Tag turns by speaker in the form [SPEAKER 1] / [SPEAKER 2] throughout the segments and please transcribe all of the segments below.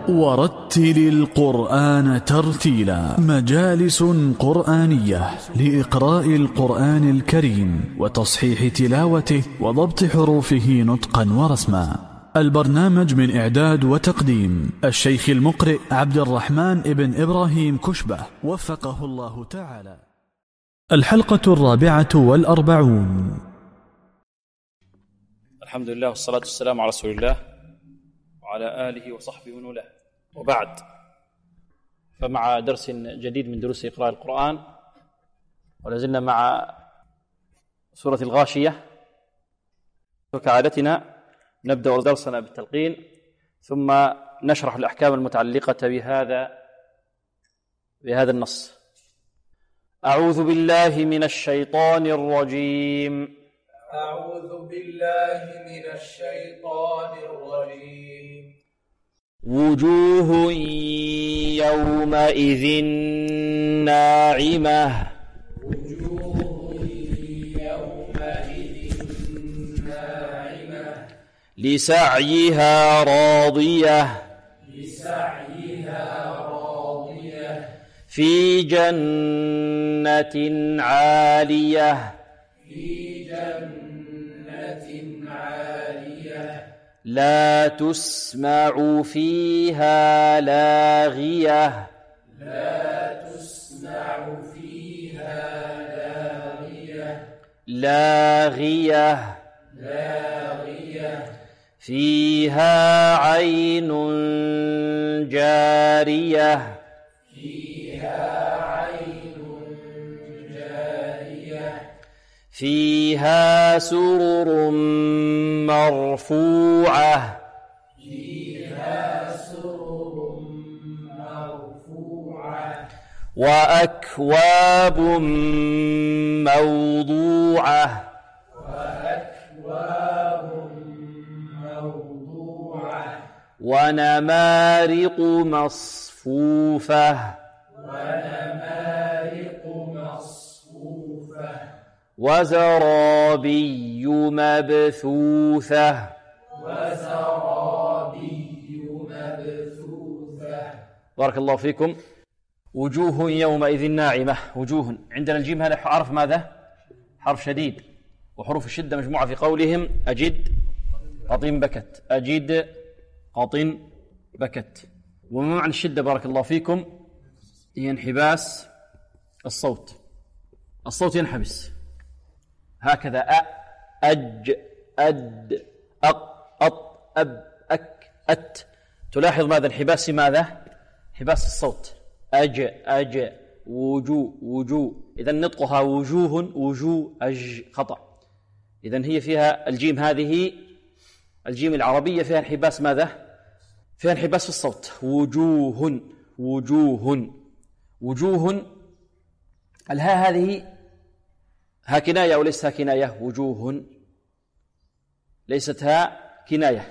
[SPEAKER 1] ورتل القرآن ترتيلا. مجالس قرآنية لإقراء القرآن الكريم وتصحيح تلاوته وضبط حروفه نطقا ورسما. البرنامج من إعداد وتقديم الشيخ المقرئ عبد الرحمن ابن إبراهيم كشبة وفقه الله تعالى. الحلقة 44.
[SPEAKER 2] الحمد لله والصلاة والسلام على رسول الله وعلى آله وصحبه ومن والاه، وبعد، فمع درس جديد من دروس إقراء القرآن، ولازلنا مع سورة الغاشية. وكعادتنا نبدأ درسنا بالتلقين، ثم نشرح الأحكام المتعلقة بهذا النص. أعوذ بالله من الشيطان الرجيم.
[SPEAKER 3] أعوذ بالله من الشيطان الرجيم.
[SPEAKER 2] وجوه يومئذ ناعمة.
[SPEAKER 3] وجوه يومئذ ناعمة.
[SPEAKER 2] لسعيها راضية.
[SPEAKER 3] لسعيها راضية.
[SPEAKER 2] في جنة عالية.
[SPEAKER 3] في جنة عالية.
[SPEAKER 2] لا تسمع فيها لاغية.
[SPEAKER 3] لا تسمع فيها لاغية.
[SPEAKER 2] لاغية.
[SPEAKER 3] لاغية.
[SPEAKER 2] فيها عين جارية.
[SPEAKER 3] فيها عين جارية.
[SPEAKER 2] فيها سرر مرفوعة.
[SPEAKER 3] فيها سرر مرفوعة.
[SPEAKER 2] وأكواب موضوعة.
[SPEAKER 3] وأكواب موضوعة.
[SPEAKER 2] ونمارق مصفوفة.
[SPEAKER 3] ونمارق مصفوفة.
[SPEAKER 2] وزرابي مبثوثة.
[SPEAKER 3] وزرابي مبثوثة.
[SPEAKER 2] بارك الله فيكم. وجوه يومئذ ناعمة. وجوه، عندنا الجيم هذا حرف ماذا؟ حرف شديد، وحروف الشدة مجموعة في قولهم أجد قطن بكت. أجد قطن بكت. وما معنى الشدة بارك الله فيكم؟ هي انحباس الصوت. الصوت ينحبس هكذا. أج أد أق أط أب أك أت. تلاحظ ماذا انحباس؟ ماذا؟ انحباس الصوت. أج وجو وجو. إذن نطقها وجوه وجو أج خطأ. إذن هي فيها الجيم، هذه الجيم العربية فيها انحباس ماذا؟ فيها انحباس في الصوت. وجوه وجوه وجوه. الهاء هذه ها كناية وليس ها كناية؟ وجوه ليست ها كناية،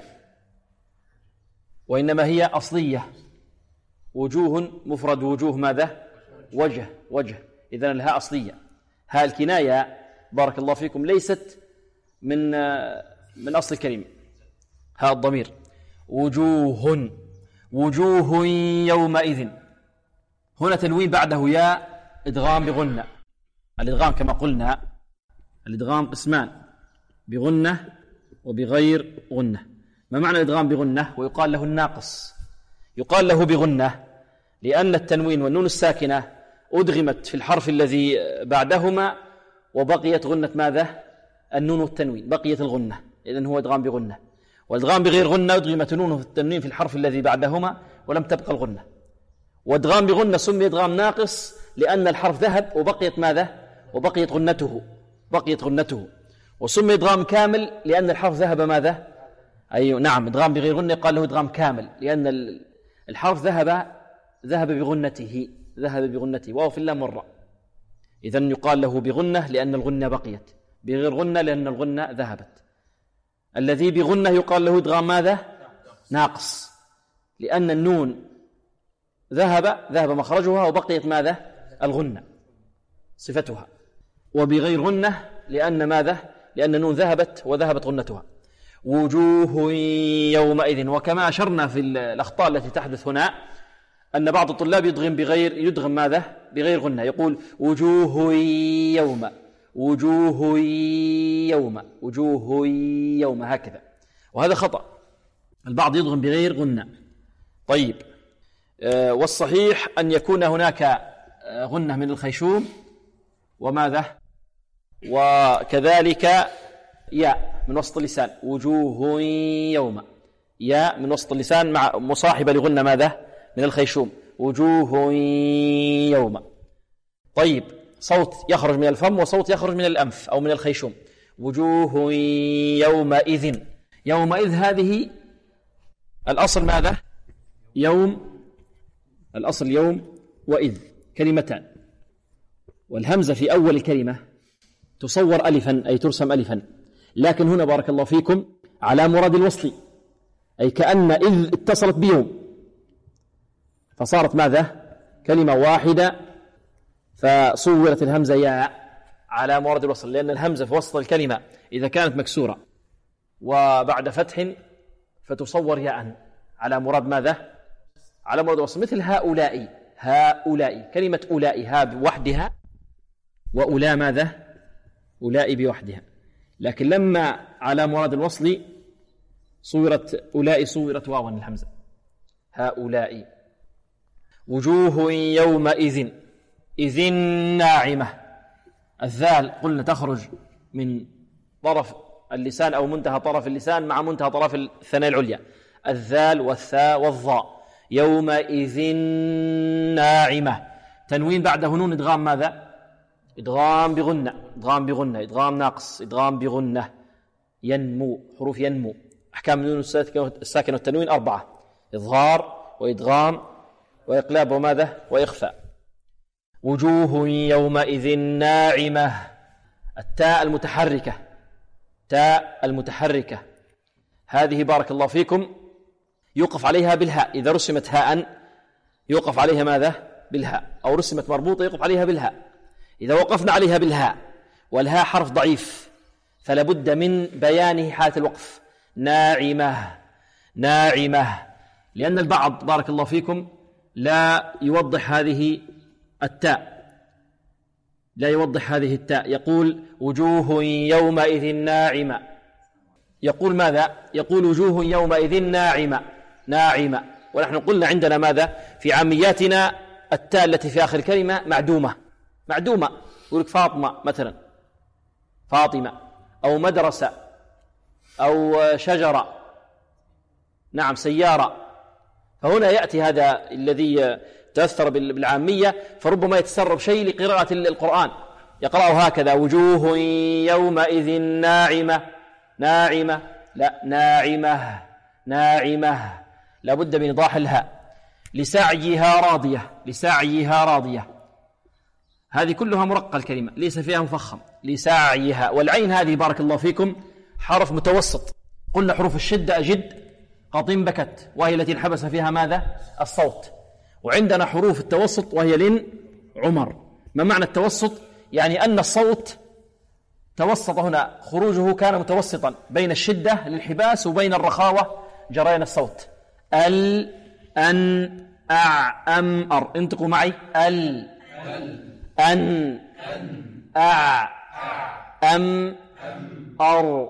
[SPEAKER 2] وإنما هي أصلية. وجوه مفرد، وجوه ماذا؟ وجه وجه. إذن الهاء أصلية. ها الكناية بارك الله فيكم ليست من أصل الكلمة. ها الضمير. وجوه وجوه يومئذ. هنا تنوين بعده يا إدغام بغنة. الإدغام كما قلنا الإدغام قسمان، بغنة وبغير غنة. ما معنى الإدغام بغنة؟ ويقال له الناقص. يقال له بغنة لأن التنوين والنون الساكنة أدغمت في الحرف الذي بعدهما، وبقيت غنة ماذا؟ النون والتنوين، بقيت الغنة. إذن هو إدغام بغنة. والإدغام بغير غنة أدغمت النون والتنوين في الحرف الذي بعدهما ولم تبقى الغنة. وإدغام بغنة سمي إدغام ناقص لأن الحرف ذهب وبقيت ماذا؟ وبقيت غنته. بقيت غنته. وسمي إدغام كامل لأن الحرف ذهب ماذا؟ أي نعم. إدغام بغير غنة قال له إدغام كامل لأن الحرف ذهب بغنته. ذهب بغنته. وهو في اللام والراء. إذن يقال له بغنة لأن الغنة بقيت، بغير غنة لأن الغنة ذهبت. الذي بغنة يقال له إدغام ماذا؟ ناقص، لأن النون ذهب مخرجها وبقيت ماذا؟ الغنة صفتها. وبغير غنة لأن ماذا؟ لأن النون ذهبت وذهبت غنتها. وجوه يومئذ. وكما أشرنا في الأخطاء التي تحدث هنا أن بعض الطلاب يدغم ماذا؟ بغير غنة، يقول وجوه يوم، وجوه يوم، وجوه يوم، هكذا، وهذا خطأ. البعض يدغم بغير غنة. طيب، والصحيح أن يكون هناك غنة من الخيشوم وماذا؟ وكذلك ياء من وسط اللسان، وجوه يوم، ياء من وسط اللسان مع مصاحبة لغنة ماذا؟ من الخيشوم، وجوه يوم. طيب، صوت يخرج من الفم وصوت يخرج من الأنف أو من الخيشوم، وجوه يومئذ. يومئذ هذه الأصل ماذا؟ يوم، الأصل يوم وإذ، كلمتان، والهمزة في أول الكلمة تصور ألفا، أي ترسم ألفا، لكن هنا بارك الله فيكم على مراد الوصل، أي كأن إذ اتصلت بيوم فصارت ماذا؟ كلمة واحدة، فصورت الهمزة ياء على مراد الوصل، لأن الهمزة في وسط الكلمة إذا كانت مكسورة وبعد فتح فتصور ياء على مراد ماذا؟ على مراد الوصل، مثل هؤلاء، هؤلاء، كلمة أولاء ها بوحدها وأولا ماذا؟ أولاء بوحدها، لكن لما على مراد الوصل صورت أولاء، صورت واوا الهمزة، هؤلاء. وجوه يومئذ، إذ ناعمة، الذال قلنا تخرج من طرف اللسان أو منتهى طرف اللسان مع منتهى طرف الثنايا العليا، الذال والثاء والظاء، يومئذ ناعمة، تنوين بعده نون إدغام ماذا؟ إدغام بغنة، إدغام بغنة، إدغام ناقص، إدغام بغنة، ينمو، حروف ينمو. أحكام النون الساكن والتنوين 4: إظهار وإدغام وإقلاب وماذا؟ وإخفاء. وجوه يومئذ ناعمة، التاء المتحركة، تاء المتحركة هذه بارك الله فيكم يوقف عليها بالهاء، إذا رسمت هاء يوقف عليها ماذا؟ بالهاء، أو رسمت مربوطة يوقف عليها بالهاء. إذا وقفنا عليها بالهاء والهاء حرف ضعيف فلا بد من بيانه حالة الوقف، ناعمة، ناعمة، لأن البعض بارك الله فيكم لا يوضح هذه التاء، لا يوضح هذه التاء، يقول وجوه يومئذ ناعمة، يقول ماذا؟ يقول وجوه يومئذ ناعمة، ناعمة، ونحن قلنا عندنا ماذا؟ في عامياتنا التاء التي في آخر الكلمة معدومة، معدومة، يقول لك فاطمة مثلا، فاطمة، أو مدرسة، أو شجرة، نعم، سيارة. فهنا يأتي هذا الذي تأثر بالعامية فربما يتسرب شيء لقراءة القرآن، يقرأه هكذا وجوه يومئذ ناعمة، ناعمة، لا، ناعمة، ناعمة، لا بد من إيضاح الهاء. لسعيها راضية، لسعيها راضية، هذه كلها مرقة الكلمة، ليس فيها مفخم، لسعيها. والعين هذه بارك الله فيكم حرف متوسط، قلنا حروف الشدة أجد، قطين بكت، وهي التي انحبس فيها ماذا؟ الصوت. وعندنا حروف التوسط وهي لن، عمر. ما معنى التوسط؟ يعني أن الصوت توسط هنا، خروجه كان متوسطا بين الشدة للحباس وبين الرخاوة جريان الصوت. ال، أن، أع، أم، أر، انطقوا معي، ال، أن، أع، أم، أر.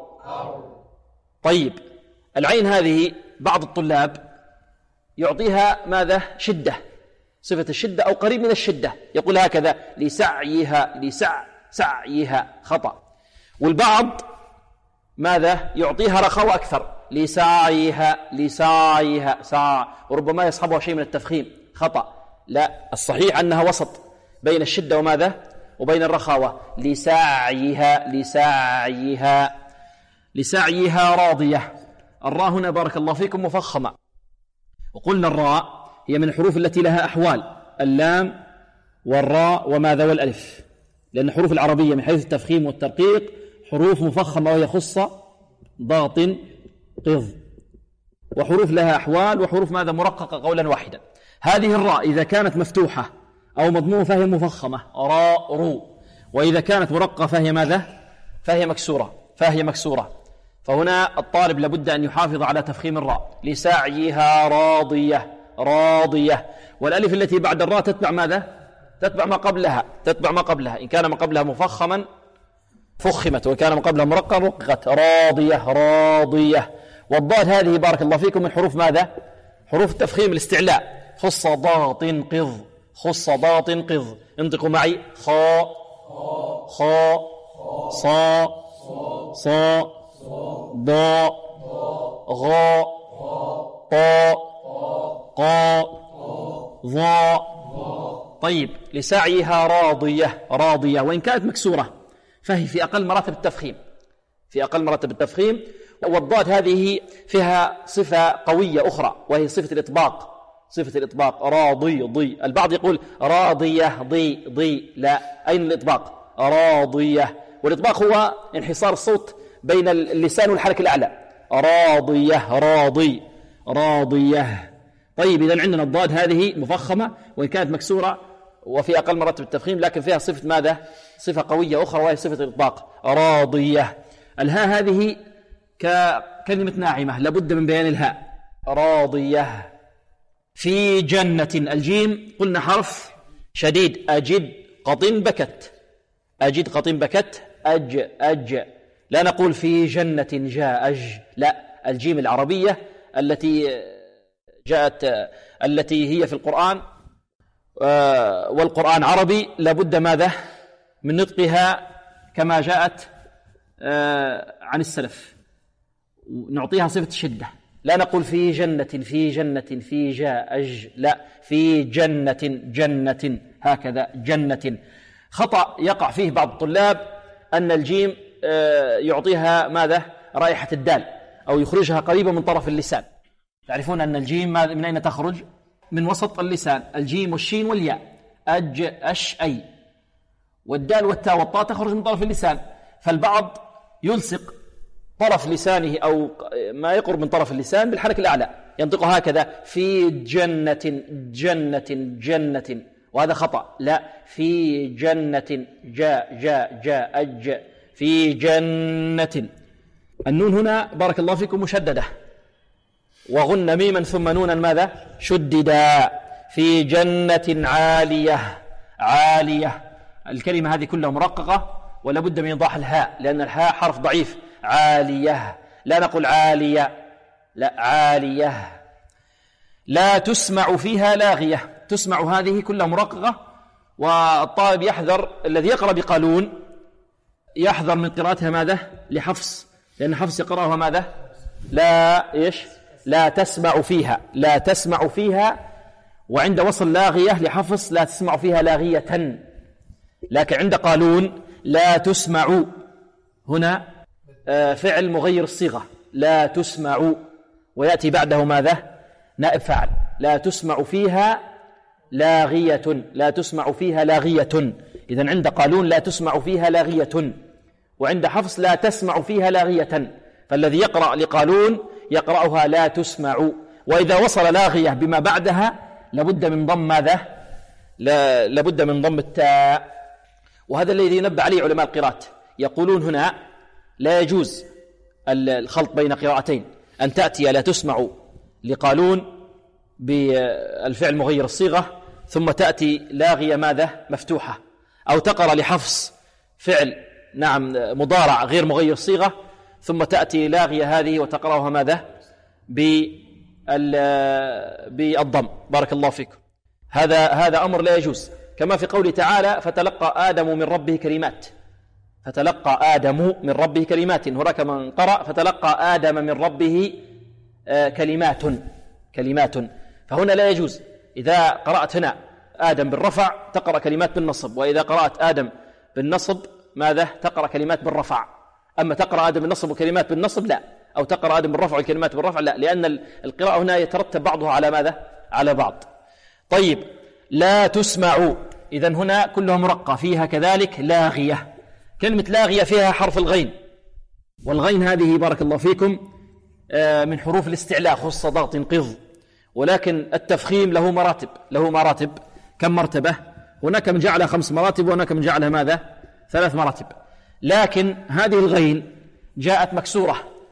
[SPEAKER 2] طيب، العين هذه بعض الطلاب يعطيها ماذا؟ شدة، صفة الشدة أو قريب من الشدة، يقول هكذا لسعيها، سعيها، خطأ. والبعض ماذا؟ يعطيها رخاوة أكثر، لسعيها، لسعيها، وربما يصحبها شيء من التفخيم، خطأ. لا، الصحيح أنها وسط بين الشدة وماذا؟ وبين الرخاوة، لسعيها، لسعيها، لسعيها راضية. الراء هنا بارك الله فيكم مفخمة، وقلنا الراء هي من الحروف التي لها أحوال، اللام والراء وماذا؟ والألف، لأن حروف العربية من حيث التفخيم والترقيق حروف مفخمة وهي خصة، ضغط، قض، وحروف لها أحوال، وحروف ماذا؟ مرققة قولا واحدا. هذه الراء إذا كانت مفتوحة أو مضمومة فهي مفخمة، راء، رو، وإذا كانت مرققة فهي ماذا؟ فهي مكسورة، فهي مكسورة. فهنا الطالب لابد أن يحافظ على تفخيم الراء. لسعيها راضية، راضية. والألف التي بعد الراء تتبع ماذا؟ تتبع ما قبلها، تتبع ما قبلها. إن كان ما قبلها مفخما فخمت، وإن كان ما قبلها مرققا رققت. راضية، راضية. والضاد هذه بارك الله فيكم من حروف ماذا؟ حروف التفخيم الاستعلاء. خص ضاط قض، خص ضاط قض. انطقوا معي: خاء خاء صاء صاء ضاء غاء طاء قاء ضاء. طيب، لسعيها راضية، راضية. وإن كانت مكسورة فهي في أقل مراتب التفخيم، في أقل مراتب التفخيم. والضاد هذه فيها صفة قوية أخرى، وهي صفة الإطباق، صفة الإطباق. راضي ضي. البعض يقول راضية ضي ضي، لا، أين الإطباق؟ راضية. والإطباق هو انحصار الصوت بين اللسان والحركة الأعلى. راضية، راضي، راضية. طيب، إذن عندنا الضاد هذه مفخمة وإن كانت مكسورة وفي أقل مراتب التفخيم، لكن فيها صفة ماذا؟ صفة قوية أخرى، وهي صفة الإطباق. راضية. الهاء هذه ككلمة ناعمة، لابد من بيان الهاء. راضية. في جنة. الجيم قلنا حرف شديد. أجد قط بكت، أجد قط بكت. أج. لا نقول في جنة جاء أج، لا، الجيم العربية التي جاءت، التي هي في القرآن والقرآن عربي، لابد ماذا؟ من نطقها كما جاءت عن السلف، نعطيها صفة الشدة. لا نقول في جنة، في جنة، في جاء أج، لا، في جنة، جنة، هكذا، جنة. خطأ يقع فيه بعض الطلاب أن الجيم يعطيها ماذا؟ رائحة الدال، أو يخرجها قريبا من طرف اللسان. تعرفون أن الجيم من أين تخرج؟ من وسط اللسان. الجيم والشين والياء، أج أش أي. والدال والتاء والطاء تخرج من طرف اللسان. فالبعض يلصق طرف لسانه أو ما يقرب من طرف اللسان بالحركة الأعلى، ينطقها هكذا: في جنة، جنة، جنة. وهذا خطأ. لا، في جنة، جاء جاء جاء أج، في جنة. النون هنا بارك الله فيكم مشددة، وغن ميما ثم نونا ماذا؟ شددا. في جنة عالية، عالية. الكلمة هذه كلها مرققة، ولا بد من إيضاح الهاء، لأن الهاء حرف ضعيف. عالية. لا نقول عالية، لا، عالية. لا تسمع فيها لاغية. تسمع هذه كلها مرققة، والطالب يحذر، الذي يقرأ بقالون يحذر من قراءتها ماذا؟ لحفص، لأن حفص يقرأها ماذا؟ لا إيش؟ لا تسمع فيها، لا تسمع فيها. وعند وصل لاغية لحفص لا تسمع فيها لاغية. لكن عند قالون لا تسمع، هنا فعل مغير الصيغة، لا تسمع، ويأتي بعده ماذا؟ نائب فاعل. لا تسمع فيها لاغية، لا تسمع فيها لاغية. إذن عند قالون لا تسمع فيها لاغية، وعند حفص لا تسمع فيها لاغية. فالذي يقرأ لقالون يقرأها لا تسمع. وإذا وصل لاغية بما بعدها لابد من ضم ماذا؟ لابد من ضم التاء. وهذا الذي ينبه عليه علماء القراءات، يقولون هنا لا يجوز الخلط بين قراءتين، أن تأتي لا تسمع لقالون بالفعل مغير الصيغة ثم تأتي لاغية ماذا؟ مفتوحة، أو تقرأ لحفص فعل مضارع غير مغير الصيغة ثم تأتي لاغية هذه وتقرأها ماذا؟ بالضم. بارك الله فيكم. هذا أمر لا يجوز، كما في قوله تعالى: فتلقى آدم من ربه كلمات. فتلقى آدم من ربه كلمات. هناك من قرأ فتلقى آدم من ربه كلمات. فهنا لا يجوز. إذا قرأت هنا آدم بالرفع تقرأ كلمات بالنصب، وإذا قرأت آدم بالنصب ماذا؟ تقرأ كلمات بالرفع. أما تقرأ آدم بالنصب وكلمات بالنصب لا، أو تقرأ آدم بالرفع والكلمات بالرفع لا، لأن القراءة هنا يترتب بعضها على ماذا؟ على بعض. طيب، لا تسمع، إذن هنا كلها مرقة. فيها كذلك لاغية. كلمة لاغية فيها حرف الغين، والغين هذه بارك الله فيكم من حروف الاستعلاء، خص ضغط قض. ولكن التفخيم له مراتب. كم مرتبة؟ هناك من جعلها 5 مراتب، وهناك من جعلها ماذا؟ 3 مراتب. لكن هذه الغين جاءت مكسورة،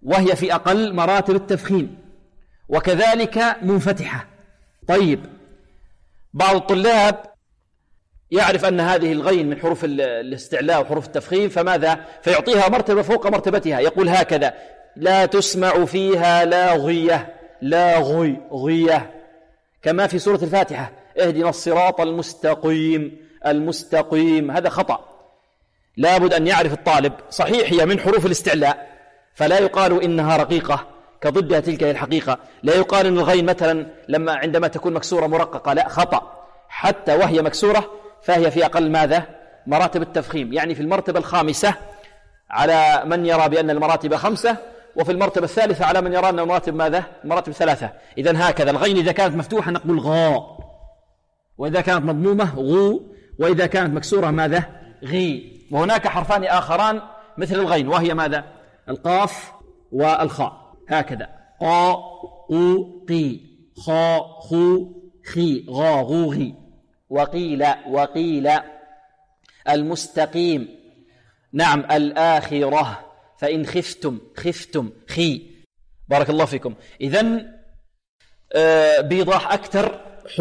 [SPEAKER 2] وهي في أقل مراتب التفخيم، وكذلك منفتحة. طيب، بعض الطلاب يعرف أن هذه الغين من حروف الاستعلاء وحروف التفخيم، فماذا؟ فيعطيها مرتبة فوق مرتبتها، يقول هكذا: لا تسمع فيها لاغية، لاغية، كما في سورة الفاتحة: اهدنا الصراط المستقيم، المستقيم. هذا خطأ. لابد أن يعرف الطالب، صحيح هي من حروف الاستعلاء، فلا يقال إنها رقيقة كضدها تلك الحقيقة. لا يقال إن الغين مثلا عندما تكون مكسورة مرققة، لا، خطأ. حتى وهي مكسورة فهي في أقل ماذا؟ مراتب التفخيم، يعني في المرتبة الخامسة على من يرى بأن المراتب 5، وفي المرتبة الثالثة على من يرى أن المراتب ماذا؟ المراتب 3. إذن هكذا الغين إذا كانت مفتوحة نقول غاء، وإذا كانت مضمومة غو، وإذا كانت مكسورة ماذا؟ غي. وهناك حرفان آخران مثل الغين، وهي ماذا؟ القاف والخاء، هكذا: قا قو قي، خا خو خي، غا غو غي. وقيل المستقيم، نعم، الآخرة، فإن خفتم خي. بارك الله فيكم. إذن بيضاح أكثر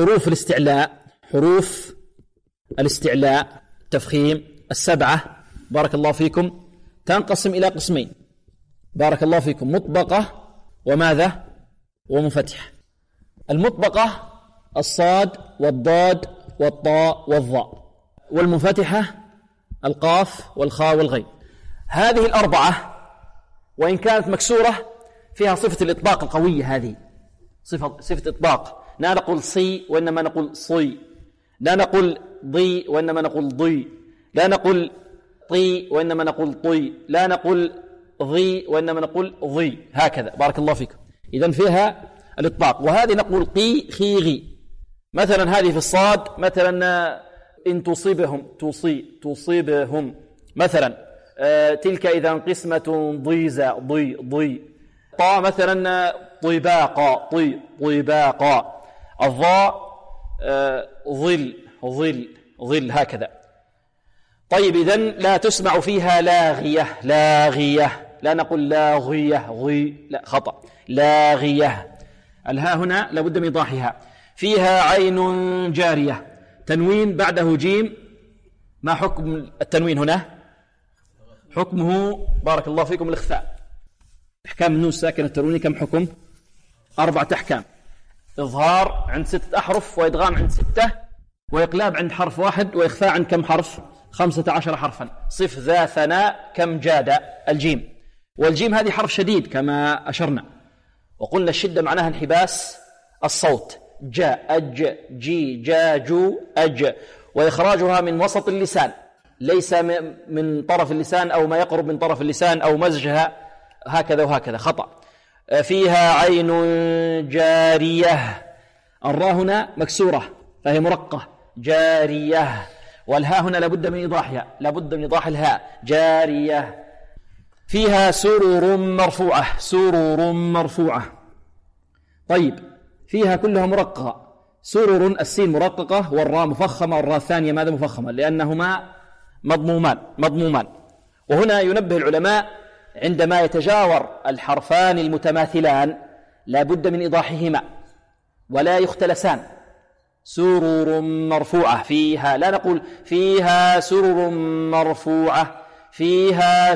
[SPEAKER 2] حروف الاستعلاء التفخيم 7، بارك الله فيكم، تنقسم إلى قسمين، بارك الله فيكم: مطبقة وماذا؟ ومنفتحة. المطبقة الصاد والضاد والطاء والظاء، والمنفتحة القاف والخاء والغين. هذه الأربعة وإن كانت مكسورة فيها صفة الإطباق القوية، هذه صفة إطباق. لا نقول صي وإنما نقول صي، لا نقول ضي وإنما نقول ضي، لا نقول طي وإنما نقول طي، لا نقول ضي وإنما نقول ضي، هكذا. بارك الله فيكم. إذن فيها الإطباق. وهذه نقول قي خي غي. مثلا هذه في الصاد، مثلا إن تصيبهم، تصيبهم مثلا، تلك إذا قسمة ضيزى، ضي. طا مثلا طباقا، طباقا. الضاء ظل، هكذا. طيب، إذن لا تسمع فيها لاغية، لا نقول لاغية غي، لا، خطأ، لاغية. الهاء هنا لابد من إيضاحها. فيها عين جارية، تنوين بعده جيم. ما حكم التنوين هنا؟ حكمه بارك الله فيكم الإخفاء. أحكام النون الساكنة التنوين كم حكم؟ 4 أحكام: إظهار عند 6 أحرف، وإدغام عند 6، وإقلاب عند حرف 1، وإخفاء عند كم حرف؟ 15 حرفا. صف ذا ثناء كم جاد، الجيم. والجيم هذه حرف شديد كما أشرنا، وقلنا الشدة معناها انحباس الصوت. جاء، أج، جي، جا، جو، أج. وإخراجها من وسط اللسان، ليس من طرف اللسان أو ما يقرب من طرف اللسان أو مزجها، هكذا وهكذا، خطأ. فيها عين جارية. الراء هنا مكسورة فهي مرقة، جارية. والهاء هنا لابد من إيضاحها، لابد من إيضاح الهاء، جارية. فيها سرر مرفوعة، سرر مرفوعة. طيب، فيها كلها مرققة. سرر السين مرققة، والراء مفخمة، والراء الثانية ماذا؟ مفخمة، لأنهما مضمومان. وهنا ينبه العلماء عندما يتجاور الحرفان المتماثلان لابد من إيضاحهما ولا يختلسان. سرر مرفوعة، فيها، لا نقول فيها سرر مرفوعة، فيها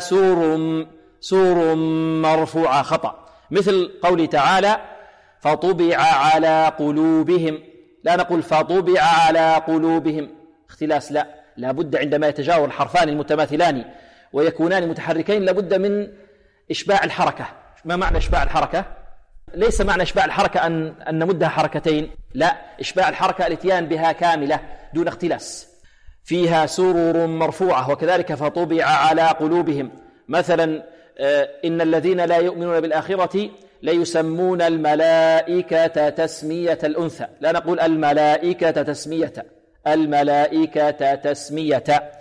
[SPEAKER 2] سرر مرفوعة، خطأ. مثل قوله تعالى: فطبع على قلوبهم، لا نقول فطبع على قلوبهم، اختلاس، لا، لابد عندما يتجاور الحرفان المتماثلان ويكونان متحركين لابد من إشباع الحركة. ما معنى إشباع الحركة؟ ليس معنى إشباع الحركة أن نمدها حركتين، لا، إشباع الحركة الاتيان بها كاملة دون اختلاس. فيها سرر مرفوعة، وكذلك فطبع على قلوبهم. مثلا إن الذين لا يؤمنون بالآخرة ليسمون الملائكة تسمية الأنثى، لا نقول الملائكة تسمية، الملائكة تسمية.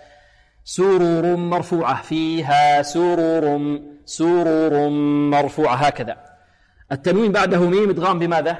[SPEAKER 2] سرر مرفوعة، فيها سرر مرفوعة، هكذا. التنوين بعده ميم، إدغام بماذا؟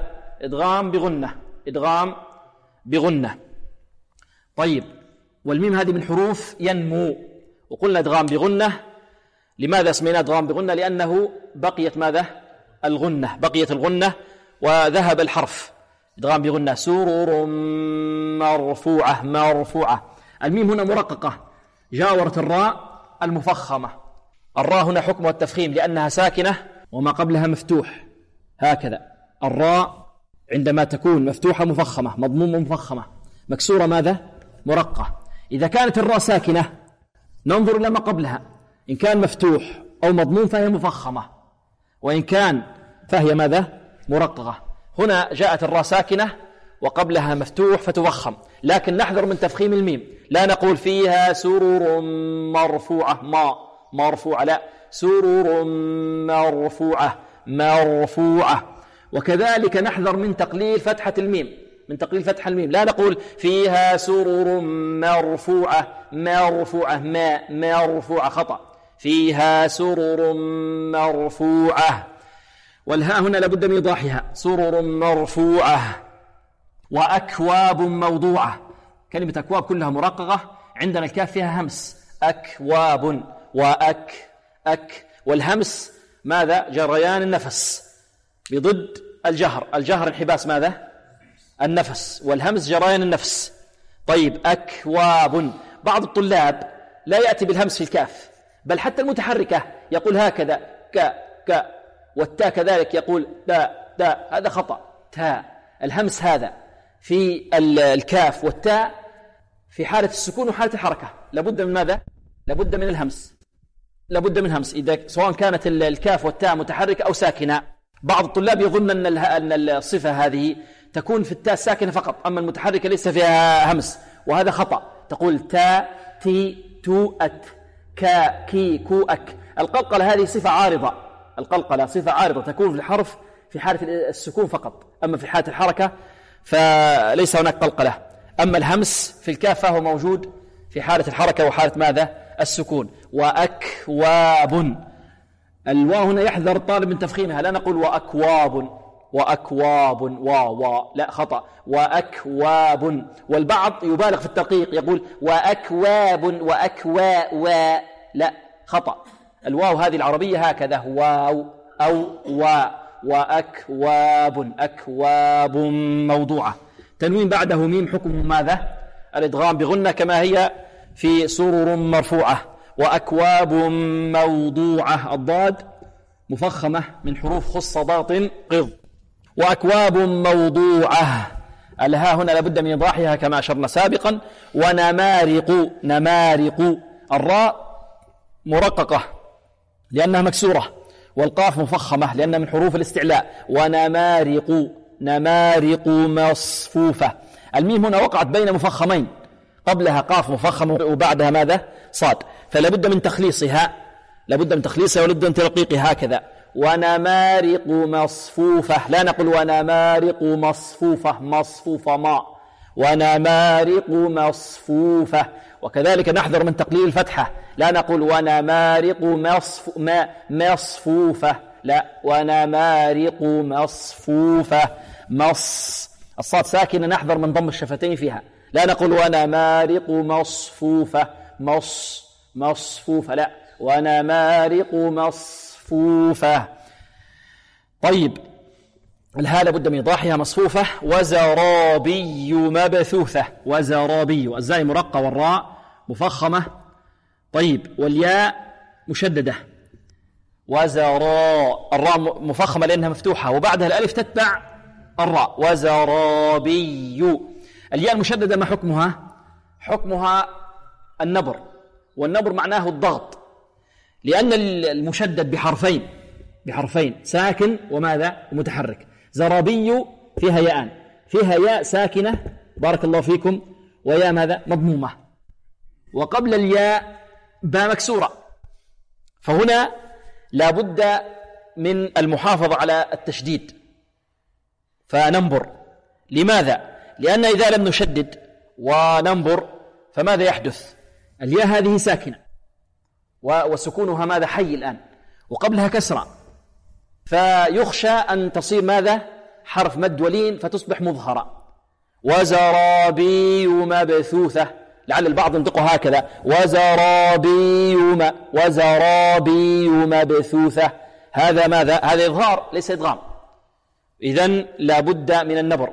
[SPEAKER 2] إدغام بغنة. طيب، والميم هذه من حروف ينمو، وقلنا إدغام بغنة لماذا سميناه إدغام بغنة؟ لأنه بقيت ماذا؟ الغنة، بقيت الغنة وذهب الحرف. إدغام بغنة. سرر مرفوعة، مرفوعة. الميم هنا مرققة جاورت الراء المفخمة. الراء هنا حكمها التفخيم لأنها ساكنة وما قبلها مفتوح، هكذا. الراء عندما تكون مفتوحة مفخمة، مضمومة مفخمة، مكسورة ماذا؟ مرقة. إذا كانت الراء ساكنة ننظر إلى ما قبلها، إن كان مفتوح أو مضموم فهي مفخمة، وإن كان فهي ماذا؟ مرققة. هنا جاءت الراء ساكنة وقبلها مفتوح فتفخم، لكن نحذر من تفخيم الميم، لا نقول فيها سرر مرفوعة مرفوعة، لا، سرر مرفوعة مرفوعة. وكذلك نحذر من تقليل فتحة الميم، من تقليل فتح الميم، لا نقول فيها سرر مرفوعة مرفوعة مرفوعة، خطأ. فيها سرر مرفوعة، والهاء هنا لابد من إيضاحها، سرر مرفوعة. وأكواب موضوعة. كلمة أكواب كلها مرققة، عندنا الكاف فيها همس، أكواب أك، والهمس ماذا؟ جريان النفس بضد الجهر، الجهر انحباس ماذا؟ النفس، والهمس جريان النفس. طيب، أكواب. بعض الطلاب لا يأتي بالهمس في الكاف، بل حتى المتحركة يقول هكذا ك، والتاء كذلك يقول دا، هذا خطأ. تاء، الهمس هذا في الكاف والتاء في حالة السكون وحالة الحركة لابد من ماذا؟ لابد من الهمس، لابد من همس، إذا سواء كانت الكاف والتاء متحركة أو ساكنة. بعض الطلاب يظن أن الصفة هذه تكون في التاء ساكنة فقط، أما المتحركة ليس فيها همس، وهذا خطأ. تقول تا، تي، تو، أت، كا، كي، كو، أك. القلقلة هذه صفة عارضة، القلقلة صفة عارضة تكون في الحرف في حالة السكون فقط، أما في حالة الحركة فليس هناك قلقلة. أما الهمس في الكاف فهو موجود في حالة الحركة وحالة ماذا؟ السكون. وأكواب. الواو هنا يحذر الطالب من تفخيمها، لا نقول وأكواب لا، خطأ. وأكواب. والبعض يبالغ في الترقيق يقول وأكواب لا، خطأ. الواو هذه العربية هكذا، واو أو أكواب موضوعة. تنوين بعده ميم، حكم ماذا؟ الإدغام بغنة كما هي في سرر مرفوعة. وأكواب موضوعة. الضاد مفخمة من حروف خص ضاد قض. وأكواب موضوعة. الهاء هنا لابد من إيضاحها كما أشرنا سابقا. نمارق. الراء مرققة لأنها مكسورة، والقاف مفخمة لأنها من حروف الاستعلاء. نمارق مصفوفة. الميم هنا وقعت بين مفخمين، قبلها قاف مفخمة وبعدها ماذا؟ صاد، فلا بد من تخليصها، ولد من ترقيقها هكذا. ونمارق مصفوفة، لا نقول ونمارق مصفوفة ما، ونمارق مصفوفة. وكذلك نحذر من تقليل الفتحة، لا نقول ونمارق مصفوفة، لا، ونمارق مصفوفة. الصاد ساكنة، نحذر من ضم الشفتين فيها، لا نقول ونمارق مصفوفة، لا، ونمارق مصفوفة. طيب، الهاء لابد من إيضاحها مصفوفة. وزرابي مبثوثة. وزرابي، الزاي مرقة والراء مفخمة. طيب، والياء مشددة. الراء مفخمة لأنها مفتوحة وبعدها الألف تتبع الراء. وزرابي. الياء المشددة ما حكمها؟ حكمها النبر، والنبر معناه الضغط، لأن المشدد بحرفين ساكن وماذا؟ ومتحرك. زرابي فيها ياءان، فيها ياء ساكنة بارك الله فيكم، وياء ماذا؟ مضمومة، وقبل الياء باء مكسورة، فهنا لا بد من المحافظة على التشديد، فننبر. لماذا؟ لأن إذا لم نشدد وننبر فماذا يحدث؟ الياء هذه ساكنة وسكونها ماذا؟ حي الآن، وقبلها كسرة، فيخشى أن تصير ماذا؟ حرف مد ولين، فتصبح مظهرة. وزرابي مبثوثة، لعل البعض ينطقها هكذا وزرابي مبثوثة. هذا ماذا؟ هذا إظهار ليس إدغام، إذن لا بد من النبر.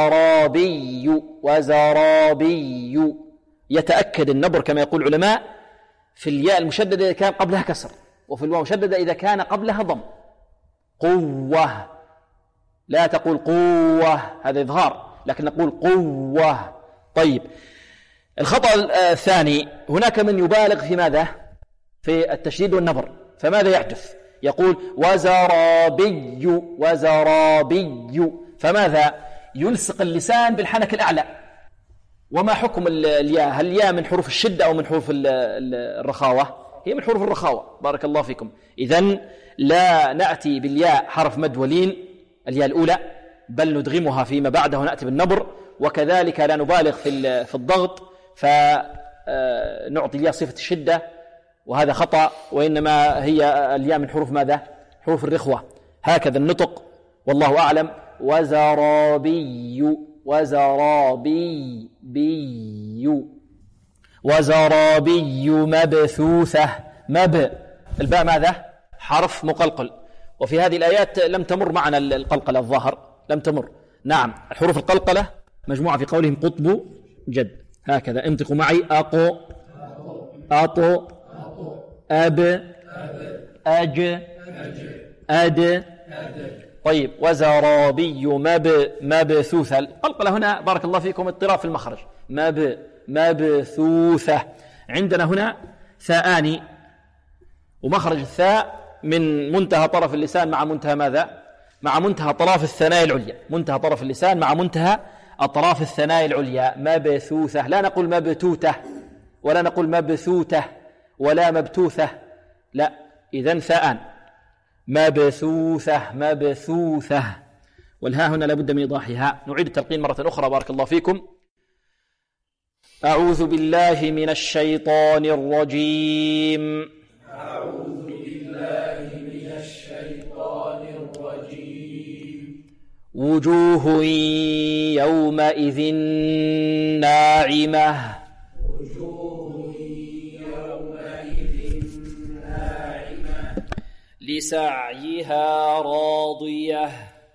[SPEAKER 2] وزرابي يتأكد النبر كما يقول العلماء في الياء المشددة إذا كان قبلها كسر، وفي الواو المشددة إذا كان قبلها ضم. قوة، لا تقول قوة، هذا إظهار، لكن نقول قوة. طيب، الخطأ الثاني، هناك من يبالغ في ماذا؟ في التشديد والنبر، فماذا يحدث؟ يقول وزرابي، فماذا؟ يلصق اللسان بالحنك الأعلى. وما حكم الياء؟ هل الياء من حروف الشدة أو من حروف الرخاوة؟ هي من حروف الرخاوة، بارك الله فيكم. إذن لا نأتي بالياء حرف مد ولين الياء الأولى، بل ندغمها فيما بعده ونأتي بالنبر. وكذلك لا نبالغ في الضغط فنعطي الياء صفة الشدة، وهذا خطأ، وإنما هي الياء من حروف ماذا؟ حروف الرخوة. هكذا النطق والله أعلم. وزرابي مبثوثة. الباء ماذا؟ حرف مقلقل، وفي هذه الآيات لم تمر معنا القلقلة الظاهر، لم تمر. نعم، الحروف القلقلة مجموعة في قولهم قطب جد. هكذا انطقوا معي: أقو، أطو، أب، أج، أد. طيب، وزرابي مبثوثة. القلقلة هنا بارك الله فيكم اضطراب في المخرج. مبثوثة. عندنا هنا ثاءان، ومخرج الثاء من منتهى طرف اللسان مع منتهى ماذا؟ مع منتهى أطراف الثنايا العليا. منتهى طرف اللسان مع منتهى أطراف الثنايا العليا. مبثوثة، لا نقول مبتوتة ولا نقول مبثوتة ولا مبتوثة، لا، إذن ثاءان. مبثوثة. والهاء هنا لابد من إيضاحها. نعيد التلقين مرة أخرى بارك الله فيكم. أعوذ بالله من الشيطان الرجيم. وجوه يومئذ ناعمة. لسعيها راضية.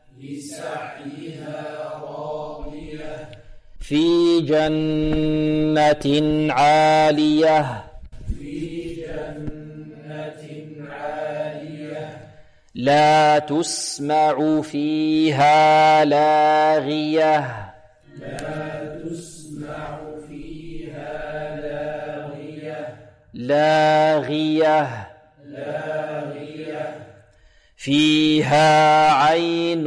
[SPEAKER 2] في جنة عالية. لا تسمع فيها لاغية. فيها عين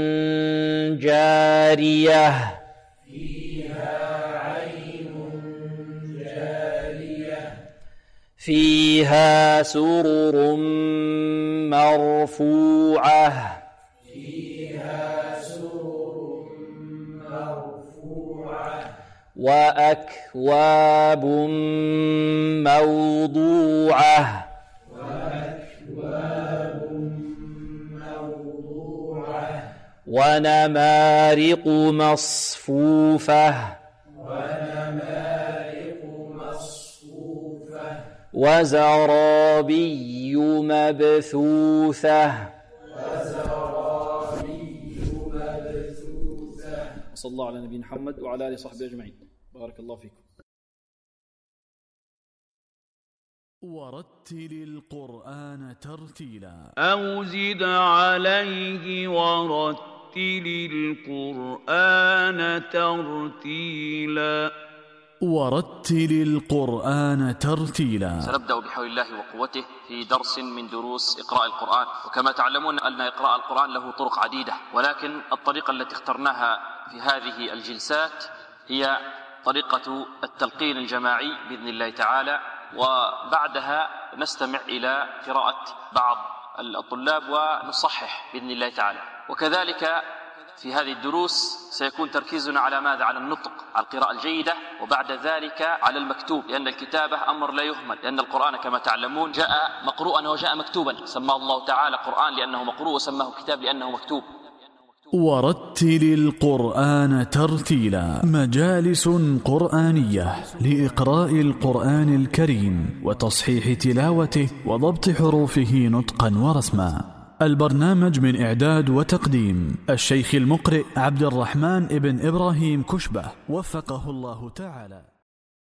[SPEAKER 2] جارية. فيها سرر مرفوعة. وأكواب موضوعة. ونمارق مصفوفة. وزرابي مبثوثة. صلى الله على نبينا محمد وعلى آله وصحبه أجمعين. بارك الله فيكم.
[SPEAKER 1] ورتل القرآن ترتيلا.
[SPEAKER 4] أو زد عليه ورتل القرآن ترتيلا.
[SPEAKER 1] ورتل القرآن ترتيلا.
[SPEAKER 2] سنبدأ بحول الله وقوته في درس من دروس إقراء القرآن. وكما تعلمون أن إقراء القرآن له طرق عديدة، ولكن الطريقة التي اخترناها في هذه الجلسات هي طريقة التلقين الجماعي بإذن الله تعالى، وبعدها نستمع إلى قراءة بعض الطلاب ونصحح بإذن الله تعالى. وكذلك في هذه الدروس سيكون تركيزنا على ماذا؟ على النطق، على القراءة الجيدة، وبعد ذلك على المكتوب، لأن الكتابة أمر لا يهمل، لأن القرآن كما تعلمون جاء مقروءا وجاء مكتوبا. سماه الله تعالى قرآن لأنه مقروء، وسماه كتاب لأنه مكتوب.
[SPEAKER 1] ورتل القرآن ترتيلا. مجالس قرآنية لإقراء القرآن الكريم وتصحيح تلاوته وضبط حروفه نطقا ورسما. البرنامج من إعداد وتقديم الشيخ المقرئ عبد الرحمن ابن إبراهيم كشبة، وفقه الله تعالى.